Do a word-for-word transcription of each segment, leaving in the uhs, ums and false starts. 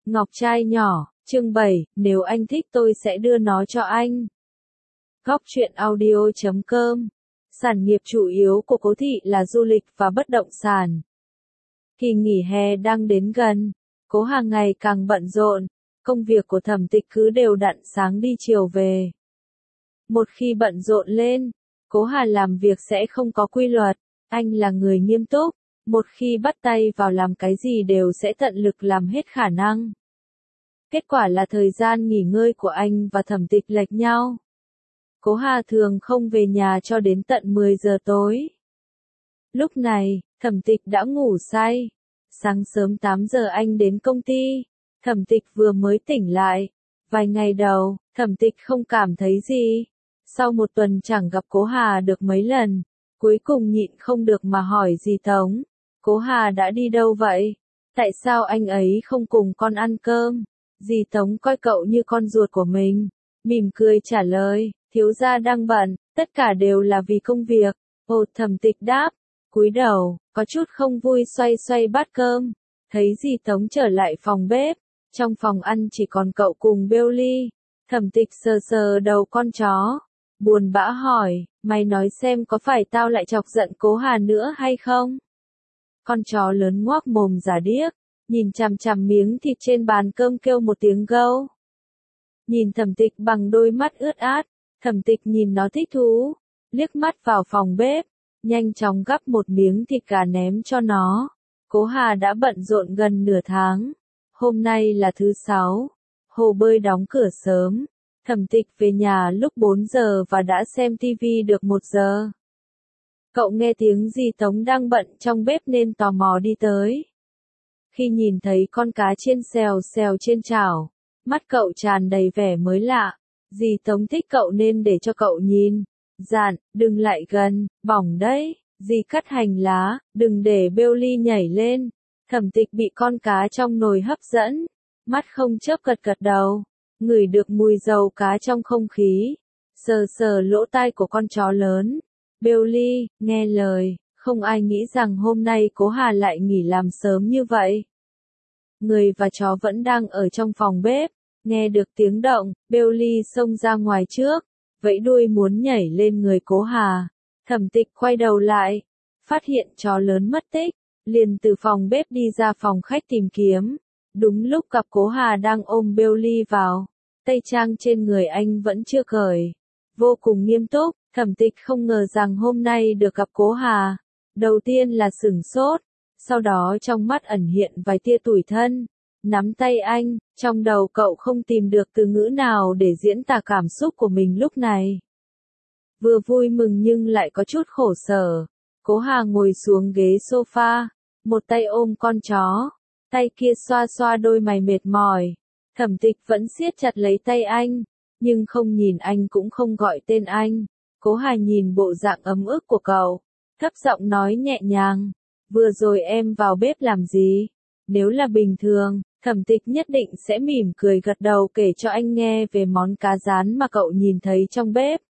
Ngọc trai nhỏ, chương bảy, nếu anh thích tôi sẽ đưa nó cho anh. Góc truyện audio chấm com. Sản nghiệp chủ yếu của Cố Thị là du lịch và bất động sản. Kỳ nghỉ hè đang đến gần, Cố Hà ngày càng bận rộn, công việc của Thẩm Tịch cứ đều đặn sáng đi chiều về. Một khi bận rộn lên, Cố Hà làm việc sẽ không có quy luật, anh là người nghiêm túc, một khi bắt tay vào làm cái gì đều sẽ tận lực làm hết khả năng. Kết quả là thời gian nghỉ ngơi của anh và Thẩm Tịch lệch nhau. Cố Hà thường không về nhà cho đến tận mười giờ tối. Lúc này, Thẩm Tịch đã ngủ say. Sáng sớm tám giờ anh đến công ty, Thẩm Tịch vừa mới tỉnh lại. Vài ngày đầu, Thẩm Tịch không cảm thấy gì. Sau một tuần chẳng gặp Cố Hà được mấy lần, cuối cùng nhịn không được mà hỏi dì Tống. Cố Hà đã đi đâu vậy? Tại sao anh ấy không cùng con ăn cơm? Dì Tống coi cậu như con ruột của mình, mỉm cười trả lời, thiếu gia đang bận, tất cả đều là vì công việc. Ồ, Thẩm Tịch đáp, cúi đầu, có chút không vui xoay xoay bát cơm, thấy dì Tống trở lại phòng bếp, trong phòng ăn chỉ còn cậu cùng Billy. Thẩm Tịch sờ sờ đầu con chó, buồn bã hỏi, mày nói xem có phải tao lại chọc giận Cố Hà nữa hay không? Con chó lớn ngoác mồm giả điếc, nhìn chằm chằm miếng thịt trên bàn cơm kêu một tiếng gâu. Nhìn Thẩm Tịch bằng đôi mắt ướt át, Thẩm Tịch nhìn nó thích thú, liếc mắt vào phòng bếp, nhanh chóng gắp một miếng thịt gà ném cho nó. Cố Hà đã bận rộn gần nửa tháng. Hôm nay là thứ sáu, hồ bơi đóng cửa sớm. Thẩm Tịch về nhà lúc bốn giờ và đã xem tivi được một giờ. Cậu nghe tiếng dì Tống đang bận trong bếp nên tò mò đi tới. Khi nhìn thấy con cá chiên xèo xèo trên chảo, mắt cậu tràn đầy vẻ mới lạ. Dì Tống thích cậu nên để cho cậu nhìn. Dặn, đừng lại gần, bỏng đấy. Dì cắt hành lá, đừng để Billy nhảy lên. Thẩm Tịch bị con cá trong nồi hấp dẫn, mắt không chớp gật gật đầu, ngửi được mùi dầu cá trong không khí, sờ sờ lỗ tai của con chó lớn. Billy, nghe lời, không ai nghĩ rằng hôm nay Cố Hà lại nghỉ làm sớm như vậy. Người và chó vẫn đang ở trong phòng bếp, nghe được tiếng động, Billy xông ra ngoài trước, vẫy đuôi muốn nhảy lên người Cố Hà. Thẩm Tịch quay đầu lại, phát hiện chó lớn mất tích, liền từ phòng bếp đi ra phòng khách tìm kiếm. Đúng lúc gặp Cố Hà đang ôm Billy vào, tây trang trên người anh vẫn chưa cởi, vô cùng nghiêm túc. Thẩm Tịch không ngờ rằng hôm nay được gặp Cố Hà, đầu tiên là sửng sốt, sau đó trong mắt ẩn hiện vài tia tủi thân, nắm tay anh, trong đầu cậu không tìm được từ ngữ nào để diễn tả cảm xúc của mình lúc này. Vừa vui mừng nhưng lại có chút khổ sở. Cố Hà ngồi xuống ghế sofa, một tay ôm con chó, tay kia xoa xoa đôi mày mệt mỏi. Thẩm Tịch vẫn siết chặt lấy tay anh, nhưng không nhìn anh cũng không gọi tên anh. Cố Hà nhìn bộ dạng ấm ức của cậu, thấp giọng nói nhẹ nhàng, vừa rồi em vào bếp làm gì? Nếu là bình thường, Thẩm Tịch nhất định sẽ mỉm cười gật đầu kể cho anh nghe về món cá rán mà cậu nhìn thấy trong bếp.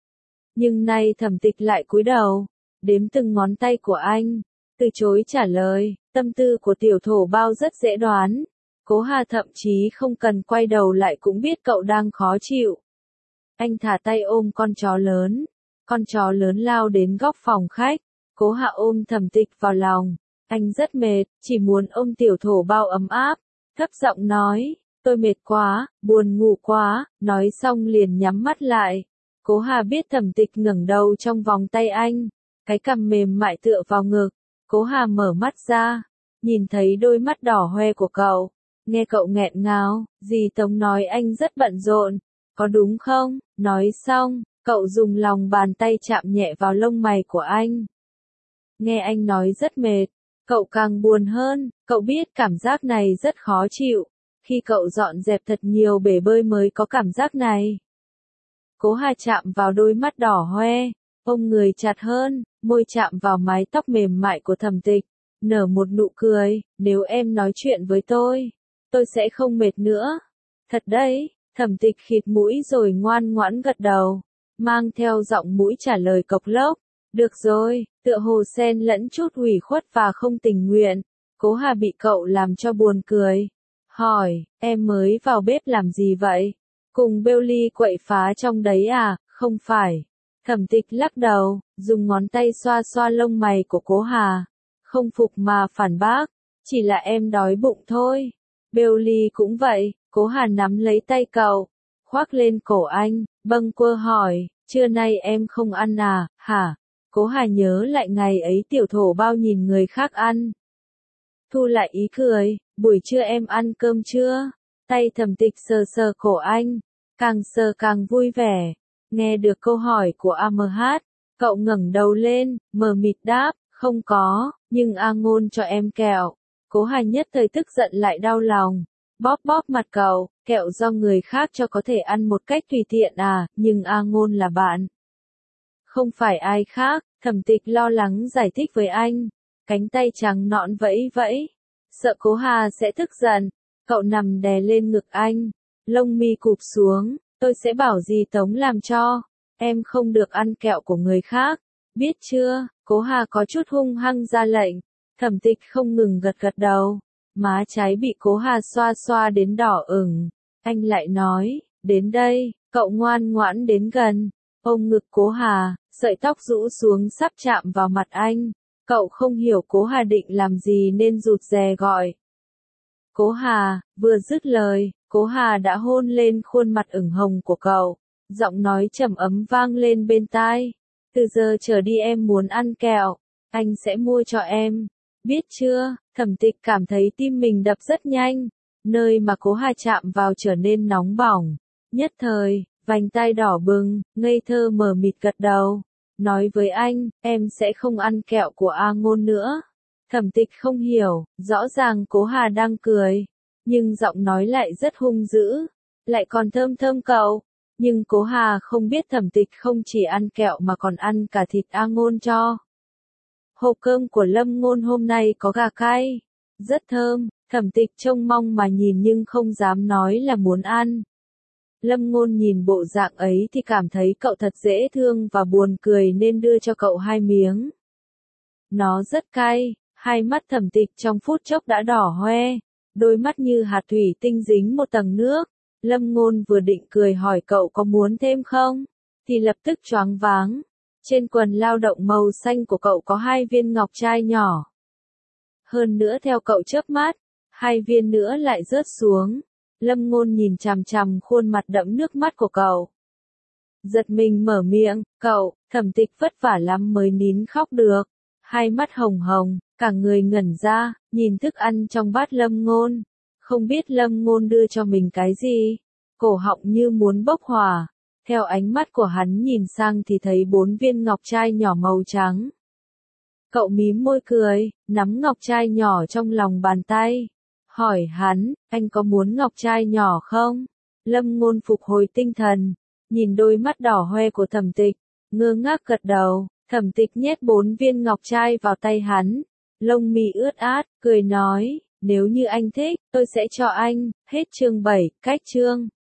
Nhưng nay Thẩm Tịch lại cúi đầu, đếm từng ngón tay của anh, từ chối trả lời. Tâm tư của tiểu thổ bao rất dễ đoán. Cố Hà thậm chí không cần quay đầu lại cũng biết cậu đang khó chịu. Anh thả tay ôm con chó lớn. Con chó lớn lao đến góc phòng khách. Cố Hà ôm Thẩm Tịch vào lòng. Anh rất mệt, chỉ muốn ôm tiểu thổ bao ấm áp. Thấp giọng nói, tôi mệt quá, buồn ngủ quá, nói xong liền nhắm mắt lại. Cố Hà biết Thẩm Tịch ngẩng đầu trong vòng tay anh, cái cằm mềm mại tựa vào ngực. Cố Hà mở mắt ra, nhìn thấy đôi mắt đỏ hoe của cậu, nghe cậu nghẹn ngào, dì Tống nói anh rất bận rộn, có đúng không? Nói xong, cậu dùng lòng bàn tay chạm nhẹ vào lông mày của anh. Nghe anh nói rất mệt, cậu càng buồn hơn, cậu biết cảm giác này rất khó chịu, khi cậu dọn dẹp thật nhiều bể bơi mới có cảm giác này. Cố Hà chạm vào đôi mắt đỏ hoe, ôm người chặt hơn, môi chạm vào mái tóc mềm mại của Thẩm Tịch, nở một nụ cười, nếu em nói chuyện với tôi, tôi sẽ không mệt nữa. Thật đấy, Thẩm Tịch khịt mũi rồi ngoan ngoãn gật đầu, mang theo giọng mũi trả lời cộc lốc, được rồi, tựa hồ xen lẫn chút ủy khuất và không tình nguyện. Cố Hà bị cậu làm cho buồn cười, hỏi, em mới vào bếp làm gì vậy? Cùng bêu ly quậy phá trong đấy à? Không phải. Thẩm Tịch lắc đầu, dùng ngón tay xoa xoa lông mày của Cố Hà. Không phục mà phản bác, chỉ là em đói bụng thôi. Bêu ly cũng vậy. Cố Hà nắm lấy tay cậu, khoác lên cổ anh, bâng quơ hỏi, trưa nay em không ăn à, hả? Cố Hà nhớ lại ngày ấy tiểu thổ bao nhìn người khác ăn. Thu lại ý cười, buổi trưa em ăn cơm chưa? Tay Thẩm Tịch sờ sờ cổ anh, càng sờ càng vui vẻ. Nghe được câu hỏi của a em hát, cậu ngẩng đầu lên, mờ mịt đáp, không có, nhưng A Ngôn cho em kẹo. Cố Hà nhất thời tức giận lại đau lòng. Bóp bóp mặt cậu, kẹo do người khác cho có thể ăn một cách tùy tiện à, nhưng A Ngôn là bạn. Không phải ai khác, Thẩm Tịch lo lắng giải thích với anh. Cánh tay trắng nõn vẫy vẫy. Sợ Cố Hà sẽ tức giận, cậu nằm đè lên ngực anh. Lông mi cụp xuống, tôi sẽ bảo dì Tống làm cho. Em không được ăn kẹo của người khác. Biết chưa? Cố Hà có chút hung hăng ra lệnh. Thẩm Tịch không ngừng gật gật đầu. Má trái bị Cố Hà xoa xoa đến đỏ ửng. Anh lại nói, đến đây, cậu ngoan ngoãn đến gần. Ôm ngực Cố Hà, sợi tóc rũ xuống sắp chạm vào mặt anh. Cậu không hiểu Cố Hà định làm gì nên rụt rè gọi. Cố Hà, vừa dứt lời, Cố Hà đã hôn lên khuôn mặt ửng hồng của cậu. Giọng nói trầm ấm vang lên bên tai. Từ giờ trở đi em muốn ăn kẹo, anh sẽ mua cho em. Biết chưa? Thẩm Tịch cảm thấy tim mình đập rất nhanh. Nơi mà Cố Hà chạm vào trở nên nóng bỏng. Nhất thời, vành tai đỏ bừng, ngây thơ mờ mịt gật đầu. Nói với anh, em sẽ không ăn kẹo của A Ngôn nữa. Thẩm Tịch không hiểu, rõ ràng Cố Hà đang cười. Nhưng giọng nói lại rất hung dữ. Lại còn thơm thơm cậu. Nhưng Cố Hà không biết Thẩm Tịch không chỉ ăn kẹo mà còn ăn cả thịt A Ngôn cho. Hộp cơm của Lâm Ngôn hôm nay có gà cay. Rất thơm, Thẩm Tịch trông mong mà nhìn nhưng không dám nói là muốn ăn. Lâm Ngôn nhìn bộ dạng ấy thì cảm thấy cậu thật dễ thương và buồn cười nên đưa cho cậu hai miếng. Nó rất cay, hai mắt Thẩm Tịch trong phút chốc đã đỏ hoe, đôi mắt như hạt thủy tinh dính một tầng nước. Lâm Ngôn vừa định cười hỏi cậu có muốn thêm không, thì lập tức choáng váng. Trên quần lao động màu xanh của cậu có hai viên ngọc trai nhỏ. Hơn nữa theo cậu chớp mắt, hai viên nữa lại rớt xuống. Lâm Ngôn nhìn chằm chằm khuôn mặt đẫm nước mắt của cậu. Giật mình mở miệng, cậu, Thẩm Tịch vất vả lắm mới nín khóc được. Hai mắt hồng hồng, cả người ngẩn ra, nhìn thức ăn trong bát Lâm Ngôn. Không biết Lâm Ngôn đưa cho mình cái gì. Cổ họng như muốn bốc hỏa. Theo ánh mắt của hắn nhìn sang thì thấy bốn viên ngọc trai nhỏ màu trắng. Cậu mím môi cười, nắm ngọc trai nhỏ trong lòng bàn tay. Hỏi hắn, anh có muốn ngọc trai nhỏ không? Lâm Ngôn phục hồi tinh thần, nhìn đôi mắt đỏ hoe của Thẩm Tịch, ngơ ngác gật đầu. Thẩm Tịch nhét bốn viên ngọc trai vào tay hắn, lông mi ướt át, cười nói, nếu như anh thích, tôi sẽ cho anh. Hết chương bảy, cách chương.